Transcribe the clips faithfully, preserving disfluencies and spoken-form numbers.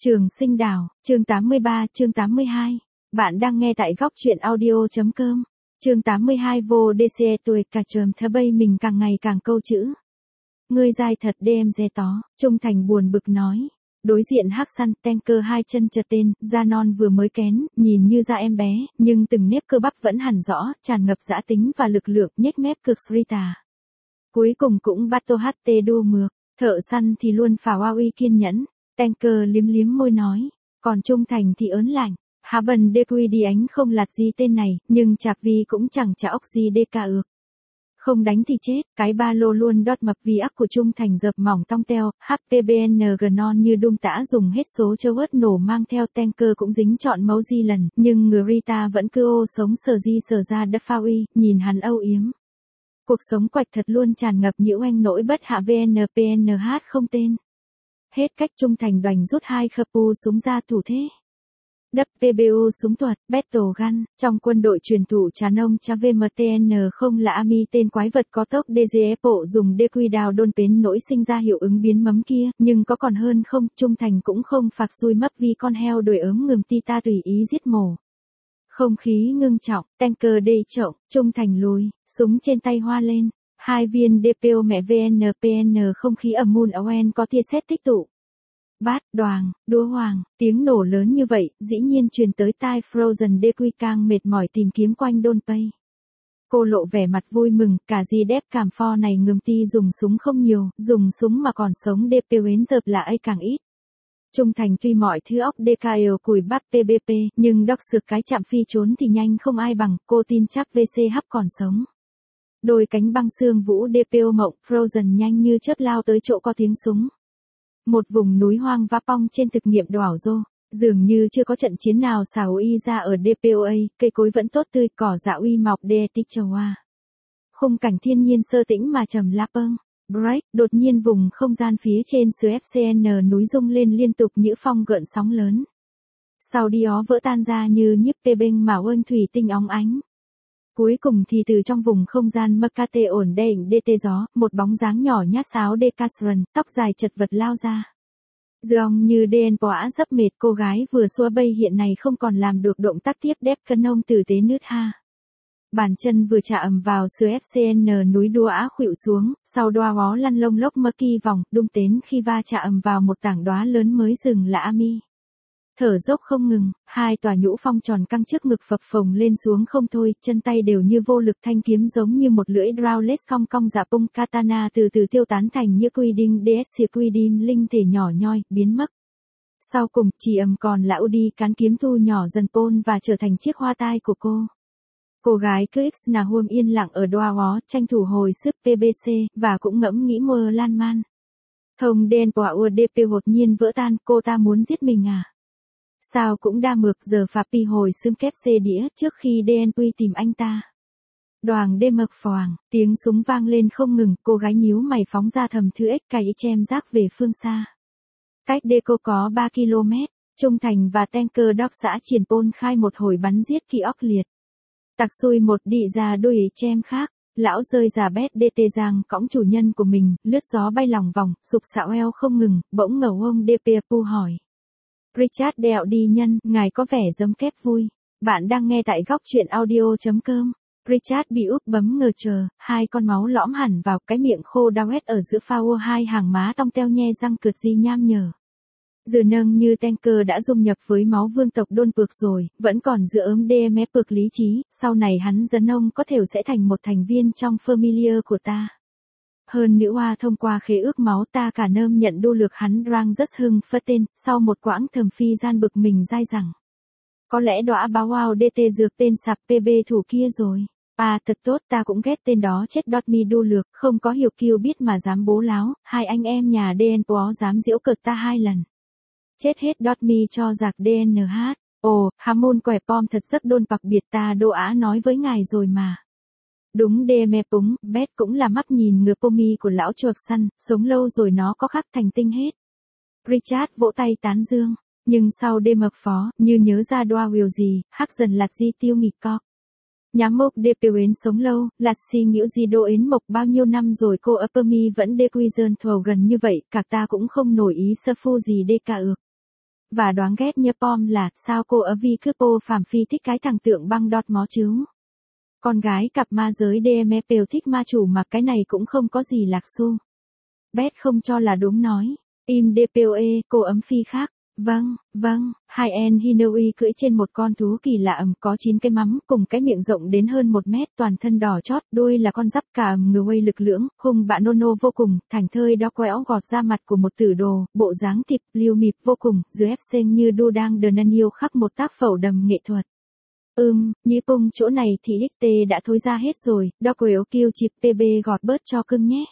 Trường Sinh Đảo, chương tám mươi ba, chương tám mươi hai. Bạn đang nghe tại góc truyện audio.com. Chương tám mươi hai vô đê xê tuổi cả trầm thơ bay mình càng ngày càng câu chữ. Ngươi dai thật đêm dè tó, Trung Thành buồn bực nói. Đối diện hắc săn, tanker hai chân trật tên, da non vừa mới kén, nhìn như da em bé, nhưng từng nếp cơ bắp vẫn hẳn rõ, tràn ngập dã tính và lực lượng, nhếch mép cực Srita. Cuối cùng cũng Bato hát tê đua mược, thợ săn thì luôn phà hoa uy kiên nhẫn. Tanker liếm liếm môi nói, còn Trung Thành thì ớn lạnh. Há bần đê quy đi ánh không lạt gì tên này, nhưng chạp vi cũng chẳng trả ốc gì đê ca ược. Không đánh thì chết, cái ba lô luôn đót mập vì ác của Trung Thành dập mỏng tong teo, hát pê bê en giê non như đung tã dùng hết số châu ớt nổ mang theo. Tanker cũng dính trọn mấu di lần, nhưng người Rita vẫn cứ ô sống sờ di sờ ra đất pha uy, nhìn hắn âu yếm. Cuộc sống quạch thật luôn tràn ngập nhiễu anh nỗi bất hạ vê en pê en hát không tên. Hết cách Trung Thành đoành rút hai khớp u súng ra thủ thế. đê pê bê u súng thuật, Battle Gun, trong quân đội truyền thủ trà nông cha vê em tê en không là Ami tên quái vật có tốc đê giê ép bộ dùng đê quy đào đôn pến nỗi sinh ra hiệu ứng biến mấm kia, nhưng có còn hơn không, Trung Thành cũng không phạc xui mấp vì con heo đuổi ớm ngườm ti ta tùy ý giết mổ. Không khí ngưng trọng, tanker đê trọng, Trung Thành lùi, súng trên tay hoa lên. Hai viên đê pê ô mẹ vê en pê en không khí ẩm mùn Owen có tia sét tích tụ. Bát, đoàng, đúa hoàng, tiếng nổ lớn như vậy, dĩ nhiên truyền tới tai Frozen đê quy càng mệt mỏi tìm kiếm quanh đôn pay. Cô lộ vẻ mặt vui mừng, cả di đép cảm pho này ngừng ti dùng súng không nhiều, dùng súng mà còn sống đê pê uến dợp là ấy càng ít. Trung Thành tuy mọi thứ óc đê ca ều cùi bắp pê bê pê, nhưng đọc sược cái chạm phi trốn thì nhanh không ai bằng, cô tin chắc vê xê hấp còn sống. Đôi cánh băng xương vũ đê pê ô mộng, Frozen nhanh như chớp lao tới chỗ có tiếng súng. Một vùng núi hoang Vapong trên thực nghiệm đảo rô, dường như chưa có trận chiến nào xào y ra ở đê pê ô a, cây cối vẫn tốt tươi, cỏ dã uy mọc đê tích châu hoa. Khung cảnh thiên nhiên sơ tĩnh mà trầm la pâng. Break, đột nhiên vùng không gian phía trên xứ ép xê en núi rung lên liên tục những phong gợn sóng lớn. Sau đi ó vỡ tan ra như nhiếp tê bênh mà ơn thủy tinh óng ánh. Cuối cùng thì từ trong vùng không gian Makate ổn định đê tê gió, một bóng dáng nhỏ nhát sáo Decathlon, tóc dài chật vật lao ra. Dường như đen quả dấp mệt, cô gái vừa xua bay hiện này không còn làm được động tác tiếp đép cân ông tử tế nứt ha. Bàn chân vừa chạm ầm vào xứ ép xê en núi đua á khuỵu xuống, sau đoa ngó lăn lông lốc mơ kỳ vòng, đung tến khi va chạm ầm vào một tảng đóa lớn mới dừng là Ami. Thở dốc không ngừng, hai tòa nhũ phong tròn căng trước ngực phập phồng lên xuống không thôi, chân tay đều như vô lực, thanh kiếm giống như một lưỡi Drawless cong cong dạ pung katana từ từ tiêu tán thành như quy đinh đê ét xê quy đinh linh thể nhỏ nhoi, biến mất. Sau cùng, chỉ ầm còn là Udi cán kiếm thu nhỏ dần pôn và trở thành chiếc hoa tai của cô. Cô gái cứ X nà huôm yên lặng ở đoa ngó, tranh thủ hồi sức pê bê xê, và cũng ngẫm nghĩ mơ lan man. Thông đen quả ua đê pê đột nhiên vỡ tan, cô ta muốn giết mình à? Sao cũng đa mược giờ phà pi hồi xương kép xê đĩa trước khi đê en quy tìm anh ta. Đoàng đê mực phòàng, tiếng súng vang lên không ngừng, cô gái nhíu mày phóng ra thầm thư ếch cày chem rác về phương xa. Cách đê cô có ba ki lô mét, Trung Thành và tanker đốc xã triển pôn khai một hồi bắn giết kỳ óc liệt. Tặc xui một đi ra đôi chem khác, lão rơi giả bét đê tê giang cõng chủ nhân của mình, lướt gió bay lòng vòng, sụp xạo eo không ngừng, bỗng ngầu ông đê pê pu hỏi. Richard đẹo đi nhân, ngài có vẻ giống kép vui. Bạn đang nghe tại góc truyện audio.com. Richard bị úp bấm ngờ chờ, hai con máu lõm hẳn vào cái miệng khô đau hết ở giữa phao hai hàng má tong teo nhe răng cượt di nham nhở. Dừa nâng như tanker đã dung nhập với máu vương tộc đôn pược rồi, vẫn còn giữa ấm đê em ép pược lý trí, sau này hắn dấn ông có thể sẽ thành một thành viên trong familia của ta. Hơn nữ hoa thông qua khế ước máu ta cả nơm nhận đô lược hắn rang rất hưng phất tên, sau một quãng thầm phi gian bực mình dai rằng. Có lẽ đóa báo wow đê tê dược tên sạp pê bê thủ kia rồi. À thật tốt, ta cũng ghét tên đó chết đọt mi đô lược, không có hiểu kiêu biết mà dám bố láo, hai anh em nhà đê en pó dám giễu cợt ta hai lần. Chết hết đọt mi cho giặc đê en hát, ồ, hà môn quẻ pom thật rất đôn bạc biệt ta đô á nói với ngài rồi mà. Đúng đê mê púng, bét cũng là mắt nhìn ngừa pomi của lão chuột săn, sống lâu rồi nó có khắc thành tinh hết. Richard vỗ tay tán dương, nhưng sau đê mực phó, như nhớ ra đoa will gì, hắc dần lạt di tiêu nghịch co. Nhám mốc đê pê ến sống lâu, lạt si nhiễu di đô ến mộc bao nhiêu năm rồi cô ở pomi vẫn đê quy dơn thầu gần như vậy, cả ta cũng không nổi ý sơ phu gì đê ca ược. Và đoán ghét nhớ pom là, sao cô ở vi cứ pô phàm phi thích cái thằng tượng băng đọt mó chứ? Con gái cặp ma giới đê em ép đều thích ma chủ mà cái này cũng không có gì lạc xu. Bét không cho là đúng nói. Im đê pê o e, cô ấm phi khác. Vâng, vâng, High-end Hinoi cưỡi trên một con thú kỳ lạ ẩm có chín cái mắm cùng cái miệng rộng đến hơn một mét toàn thân đỏ chót, đuôi là con giáp cả ẩm ngừ quay lực lưỡng, hung bạ nô nô vô cùng, thành thơi đó quẹo gọt ra mặt của một tử đồ, bộ dáng thịt, liêu mịp vô cùng, dưới ép xênh như đu đang đờ năn yêu khắc một tác phẫu đầm nghệ thuật. Ừm, nhí pung chỗ này thì ích tê đã thối ra hết rồi, đó quẹo kêu chịp pê bê gọt bớt cho cưng nhé.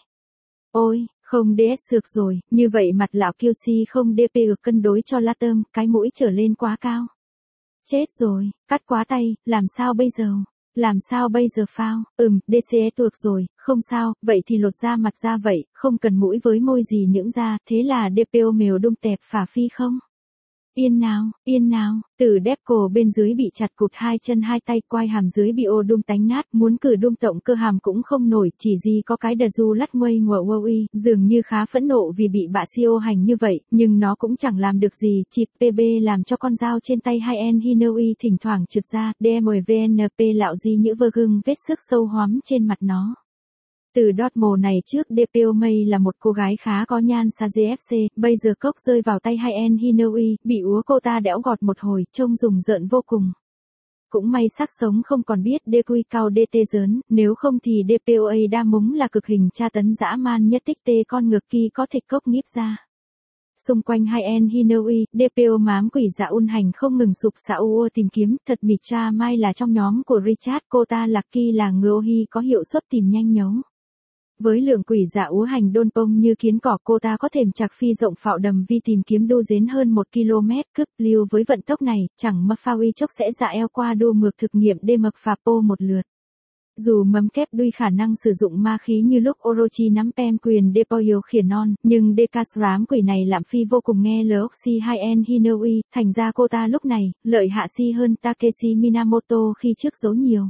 Ôi, không đê ét sược rồi, như vậy mặt lão kiêu si không đê pê ực cân đối cho la tơm, cái mũi trở lên quá cao. Chết rồi, cắt quá tay, làm sao bây giờ? Làm sao bây giờ phao? Ừm, đê xê e tuộc rồi, không sao, vậy thì lột da mặt ra vậy, không cần mũi với môi gì những ra, thế là đê pê o mèo đung tẹp phả phi không? Yên nào, yên nào, từ đép cổ bên dưới bị chặt cụt hai chân hai tay quai hàm dưới bị ô đung tánh nát, muốn cử đung tổng cơ hàm cũng không nổi, chỉ gì có cái đờ du lắt nguây ngọ wow y, dường như khá phẫn nộ vì bị bạ siêu hành như vậy, nhưng nó cũng chẳng làm được gì, chịp pê bê làm cho con dao trên tay High-end Hinoi thỉnh thoảng trượt ra, đê em vê en pê lạo gì những vơ gương vết xước sâu hoắm trên mặt nó. Từ đót mồ này trước đê pê o May là một cô gái khá có nhan xa giê ép xê, bây giờ cốc rơi vào tay High-end Hinoi, bị úa cô ta đẽo gọt một hồi, trông rùng rợn vô cùng. Cũng may xác sống không còn biết đê quy cao đê tê dớn, nếu không thì đê pê o A đa múng là cực hình tra tấn dã man nhất tích tê con ngược kỳ có thịt cốc nhíp ra. Xung quanh High-end Hinoi, đê pê o mám quỷ dạ un hành không ngừng sụp xạ u tìm kiếm, thật mịt cha mai là trong nhóm của Richard, cô ta lạc kỳ là ngựa hi có hiệu suất tìm nhanh nhấu. Với lượng quỷ dạ úa hành đôn pông như kiến cỏ cô ta có thềm chạc phi rộng phạo đầm vi tìm kiếm đu dến hơn một ki lô mét cướp lưu với vận tốc này, chẳng mập pha uy chốc sẽ dạ eo qua đu mược thực nghiệm đê mập phà pô một lượt. Dù mấm kép đuôi khả năng sử dụng ma khí như lúc Orochi nắm pem quyền đê poyo khiển non, nhưng Dekasram quỷ này làm phi vô cùng nghe Loxi High-end Hinoi, thành ra cô ta lúc này, lợi hạ si hơn Takeshi Minamoto khi trước giấu nhiều.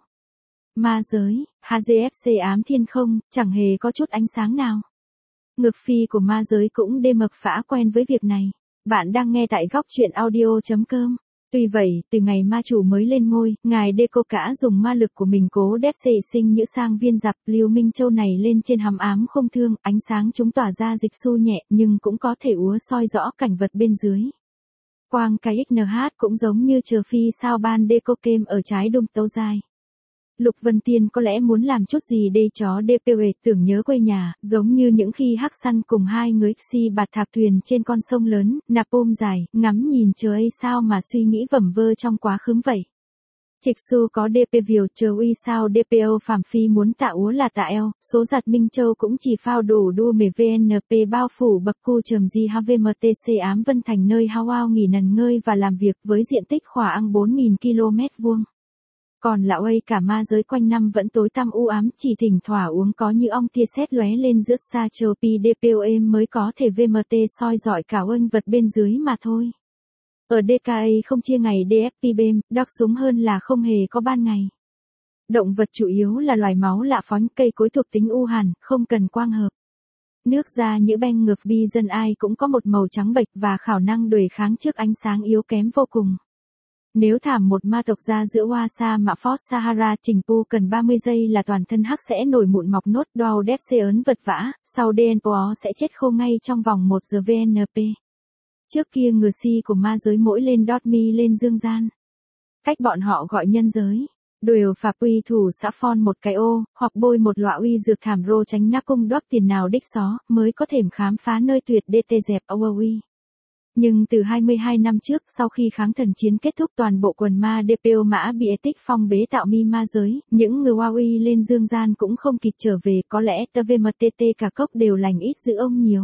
Ma giới, hát giê ép xê ám thiên không, chẳng hề có chút ánh sáng nào. Ngược phi của ma giới cũng đê mập phã quen với việc này. Bạn đang nghe tại góc truyện audio.com. Tuy vậy, từ ngày ma chủ mới lên ngôi, ngài Deco cả dùng ma lực của mình cố đép xệ sinh nhữ sang viên giặc Lưu Minh Châu này lên trên hàm ám không thương, ánh sáng chúng tỏa ra dịch xu nhẹ nhưng cũng có thể úa soi rõ cảnh vật bên dưới. Quang cái ích en hát cũng giống như chờ phi sao ban Deco kem ở trái đum tấu dài. Lục Vân Tiên có lẽ muốn làm chút gì để chó đê pê o tưởng nhớ quê nhà, giống như những khi Hắc Săn cùng hai người si bạt thạc thuyền trên con sông lớn, nạp ôm dài, ngắm nhìn trời ấy sao mà suy nghĩ vẩn vơ trong quá khứ vậy. Trịch su có đê pê viều chờ uy sao đê pê o phàm phi muốn tạ úa là tạ eo, số giặt Minh Châu cũng chỉ phao đủ đua mề vê en pê bao phủ bậc cu trầm di hát vê em tê xê ám Vân Thành nơi Hawaii nghỉ nần ngơi và làm việc với diện tích khỏa ăn bốn nghìn ki lô mét vuông. Còn lão ấy cả ma giới quanh năm vẫn tối tăm u ám, chỉ thỉnh thoả uống có như ong tia sét lóe lên giữa xa châu pi đê pê o em mới có thể vê em tê soi dọi cả oanh vật bên dưới mà thôi. Ở đê ca a không chia ngày đê ép pê bêm, đọc súng hơn là không hề có ban ngày. Động vật chủ yếu là loài máu lạ phóng cây cối thuộc tính u hàn, không cần quang hợp. Nước da như beng ngược bi dân ai cũng có một màu trắng bệch và khả năng đuổi kháng trước ánh sáng yếu kém vô cùng. Nếu thảm một ma tộc ra giữa Hoa Sa Mạ Phót Sahara trình pu cần ba mươi giây là toàn thân hắc sẽ nổi mụn mọc nốt đau đép xê ớn vật vã, sau đê en pê o sẽ chết khô ngay trong vòng một giờ vê en pê. Trước kia ngừa si của ma giới mỗi lên đót mi lên dương gian. Cách bọn họ gọi nhân giới. Đều phạp uy thủ xã phon một cái ô, hoặc bôi một lọ uy dược thảm rô tránh nắp cung đót tiền nào đích xó, mới có thể khám phá nơi tuyệt đê tê dẹp âu uy. Nhưng từ hai mươi hai năm trước sau khi kháng thần chiến kết thúc toàn bộ quần ma đê pê o mã bị tích phong bế tạo mi ma giới, những người Huawei lên dương gian cũng không kịp trở về, có lẽ tê vê em tê tê cả cốc đều lành ít giữ ông nhiều.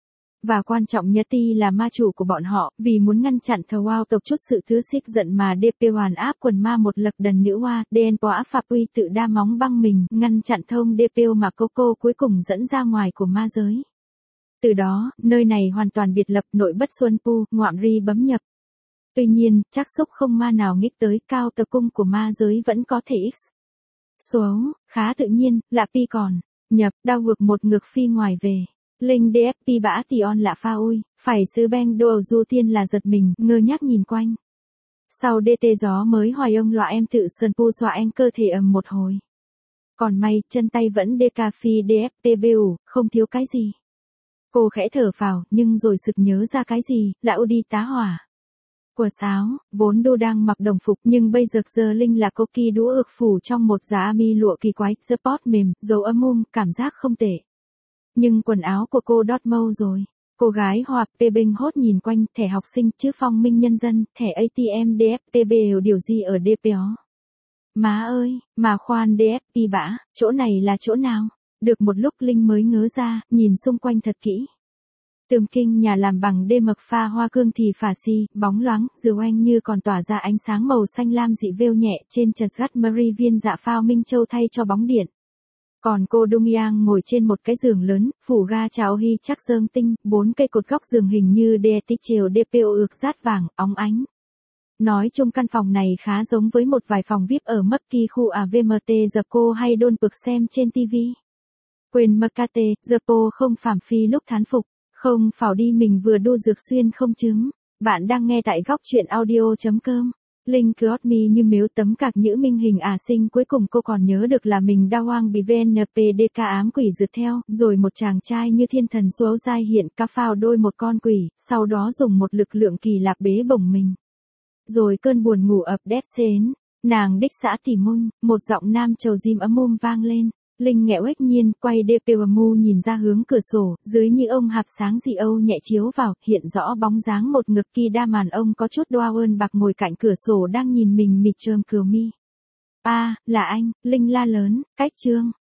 Và quan trọng nhất ti là ma chủ của bọn họ, vì muốn ngăn chặn thờ wow tộc chút sự thứ xích giận mà đê pê hoàn áp quần ma một lật đần nữ hoa, đê en pê o phạp uy tự đa móng băng mình, ngăn chặn thông đê pê o mà Coco cuối cùng dẫn ra ngoài của ma giới. Từ đó, nơi này hoàn toàn biệt lập nội bất xuân pu, ngoạm ri bấm nhập. Tuy nhiên, chắc xúc không ma nào nghích tới cao tờ cung của ma giới vẫn có thể x. Số, khá tự nhiên, là pi còn, nhập, đau ngược một ngược phi ngoài về. Linh đê ép pê bã tion lạ pha ui, phải sư beng đồ du tiên là giật mình, ngơ ngác nhìn quanh. Sau đê tê gió mới hoài ông lọa em tự sơn pu xoa anh cơ thể ầm một hồi. Còn may, chân tay vẫn đê cà phi đê ép pê bê ủ, không thiếu cái gì. Cô khẽ thở phào, nhưng rồi sực nhớ ra cái gì, là u đi tá hỏa. Của sáo, vốn đô đang mặc đồng phục nhưng bây giờ giờ Linh là cô kỳ đũa ược phủ trong một giá mi lụa kỳ quái, sport mềm, dấu ấm um, cảm giác không tệ. Nhưng quần áo của cô đót mâu rồi. Cô gái hòa pê bênh hốt nhìn quanh, thẻ học sinh chứ phong minh nhân dân, thẻ a tê em đê ép pê bê điều gì ở đê pê ó. Má ơi, mà khoan đê ép pê bã, chỗ này là chỗ nào? Được một lúc Linh mới ngớ ra, nhìn xung quanh thật kỹ. Tường kinh nhà làm bằng đê mực pha hoa cương thì phà si, bóng loáng, dừa oanh như còn tỏa ra ánh sáng màu xanh lam dị vêu nhẹ trên trần gắt Marie viên dạ phao Minh Châu thay cho bóng điện. Còn cô Dung Yang ngồi trên một cái giường lớn, phủ ga cháo hy chắc dơm tinh, bốn cây cột góc giường hình như đê tích chiều đê pê ô ược rát vàng, óng ánh. Nói chung căn phòng này khá giống với một vài phòng vi ai pi ở Mắc Kỳ khu a vê em tê giờ cô hay đôn bực xem trên ti vi. Quên Mắc Ca Tê, giờ cô không phàm phi lúc thán phục. Không phảo đi mình vừa đu dược xuyên không chứng. Bạn đang nghe tại góc truyện audio.com. Linh cứ me như miếu tấm cạc nhữ minh hình ả sinh cuối cùng cô còn nhớ được là mình đa hoang bị vê en pê đê ca ám quỷ rượt theo, rồi một chàng trai như thiên thần số giai hiện ca phao đôi một con quỷ, sau đó dùng một lực lượng kỳ lạ bế bổng mình. Rồi cơn buồn ngủ ập đét xến, nàng đích xã tỉ môn, một giọng nam trầu diêm ấm um vang lên. Linh nghẹo ếch nhiên, quay đê pê em u nhìn ra hướng cửa sổ, dưới như ông hạp sáng dị âu nhẹ chiếu vào, hiện rõ bóng dáng một ngực kỳ đa màn ông có chút đoa ơn bạc ngồi cạnh cửa sổ đang nhìn mình mịt trơm cừu mi. À, là anh, Linh la lớn, cách trương.